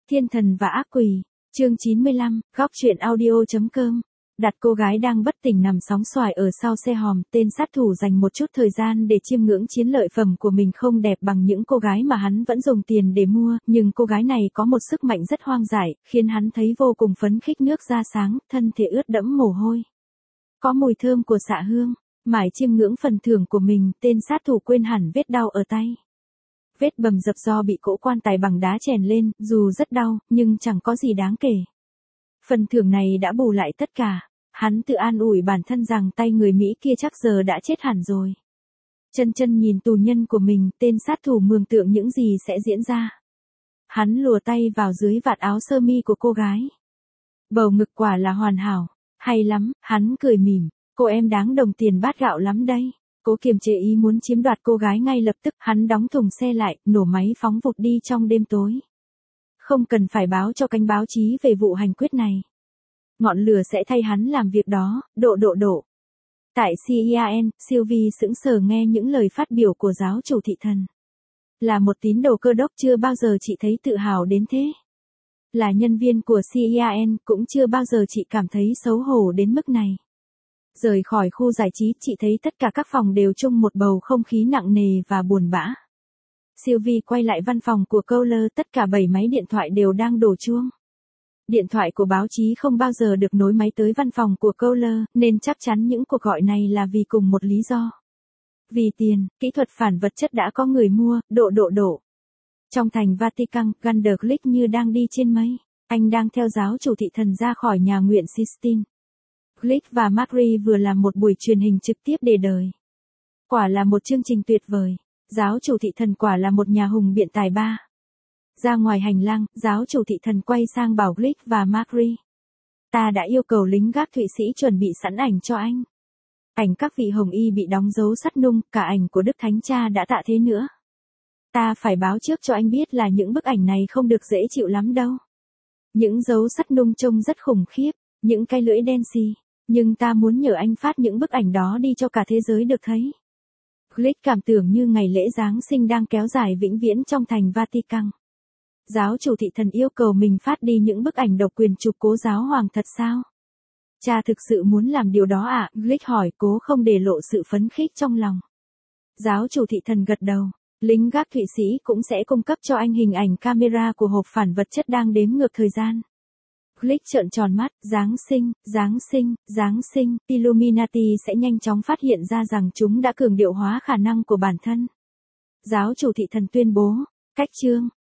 Thiên thần và ác quỷ, chương 95, góc truyện audio.com. Đặt cô gái đang bất tỉnh nằm sóng xoài ở sau xe hòm, tên sát thủ dành một chút thời gian để chiêm ngưỡng chiến lợi phẩm của mình không đẹp bằng những cô gái mà hắn vẫn dùng tiền để mua, nhưng cô gái này có một sức mạnh rất hoang dại, khiến hắn thấy vô cùng phấn khích, nước da sáng, thân thể ướt đẫm mồ hôi. Có mùi thơm của xạ hương, mải chiêm ngưỡng phần thưởng của mình, tên sát thủ quên hẳn vết đau ở tay. Vết bầm dập do bị cỗ quan tài bằng đá chèn lên, dù rất đau, nhưng chẳng có gì đáng kể. Phần thưởng này đã bù lại tất cả. Hắn tự an ủi bản thân rằng tay người Mỹ kia chắc giờ đã chết hẳn rồi. Chân chân nhìn tù nhân của mình, tên sát thủ mường tượng những gì sẽ diễn ra. Hắn lùa tay vào dưới vạt áo sơ mi của cô gái. Bầu ngực quả là hoàn hảo. Hay lắm, hắn cười mỉm. Cô em đáng đồng tiền bát gạo lắm đây. Cố kiềm chế ý muốn chiếm đoạt cô gái ngay lập tức, hắn đóng thùng xe lại, nổ máy phóng vụt đi trong đêm tối. Không cần phải báo cho kênh báo chí về vụ hành quyết này. Ngọn lửa sẽ thay hắn làm việc đó, độ. Tại CIAN, Sylvie sững sờ nghe những lời phát biểu của giáo chủ thị thần. Là một tín đồ Cơ đốc chưa bao giờ chị thấy tự hào đến thế. Là nhân viên của CIAN cũng chưa bao giờ chị cảm thấy xấu hổ đến mức này. Rời khỏi khu giải trí, chị thấy tất cả các phòng đều chung một bầu không khí nặng nề và buồn bã. Sylvie quay lại văn phòng của Kohler, tất cả 7 máy điện thoại đều đang đổ chuông. Điện thoại của báo chí không bao giờ được nối máy tới văn phòng của Kohler, nên chắc chắn những cuộc gọi này là vì cùng một lý do. Vì tiền, kỹ thuật phản vật chất đã có người mua, độ. Trong thành Vatican, Gunderglick như đang đi trên mây. Anh đang theo giáo chủ thị thần ra khỏi nhà nguyện Sistine. Glick và Marie vừa làm một buổi truyền hình trực tiếp để đời. Quả là một chương trình tuyệt vời. Giáo chủ thị thần quả là một nhà hùng biện tài ba. Ra ngoài hành lang, giáo chủ thị thần quay sang bảo Glick và Marie. Ta đã yêu cầu lính gác Thụy Sĩ chuẩn bị sẵn ảnh cho anh. Ảnh các vị hồng y bị đóng dấu sắt nung, cả ảnh của Đức Thánh Cha đã tạ thế nữa. Ta phải báo trước cho anh biết là những bức ảnh này không được dễ chịu lắm đâu. Những dấu sắt nung trông rất khủng khiếp, những cái lưỡi đen xì. Nhưng ta muốn nhờ anh phát những bức ảnh đó đi cho cả thế giới được thấy. Glick cảm tưởng như ngày lễ Giáng sinh đang kéo dài vĩnh viễn trong thành Vatican. Giáo chủ thị thần yêu cầu mình phát đi những bức ảnh độc quyền chụp cố giáo hoàng thật sao? Cha thực sự muốn làm điều đó à? Glick hỏi, cố không để lộ sự phấn khích trong lòng. Giáo chủ thị thần gật đầu. Lính gác Thụy Sĩ cũng sẽ cung cấp cho anh hình ảnh camera của hộp phản vật chất đang đếm ngược thời gian. Glick trợn tròn mắt, Giáng sinh, Illuminati sẽ nhanh chóng phát hiện ra rằng chúng đã cường điệu hóa khả năng của bản thân. Giáo chủ thị thần tuyên bố, cách chương,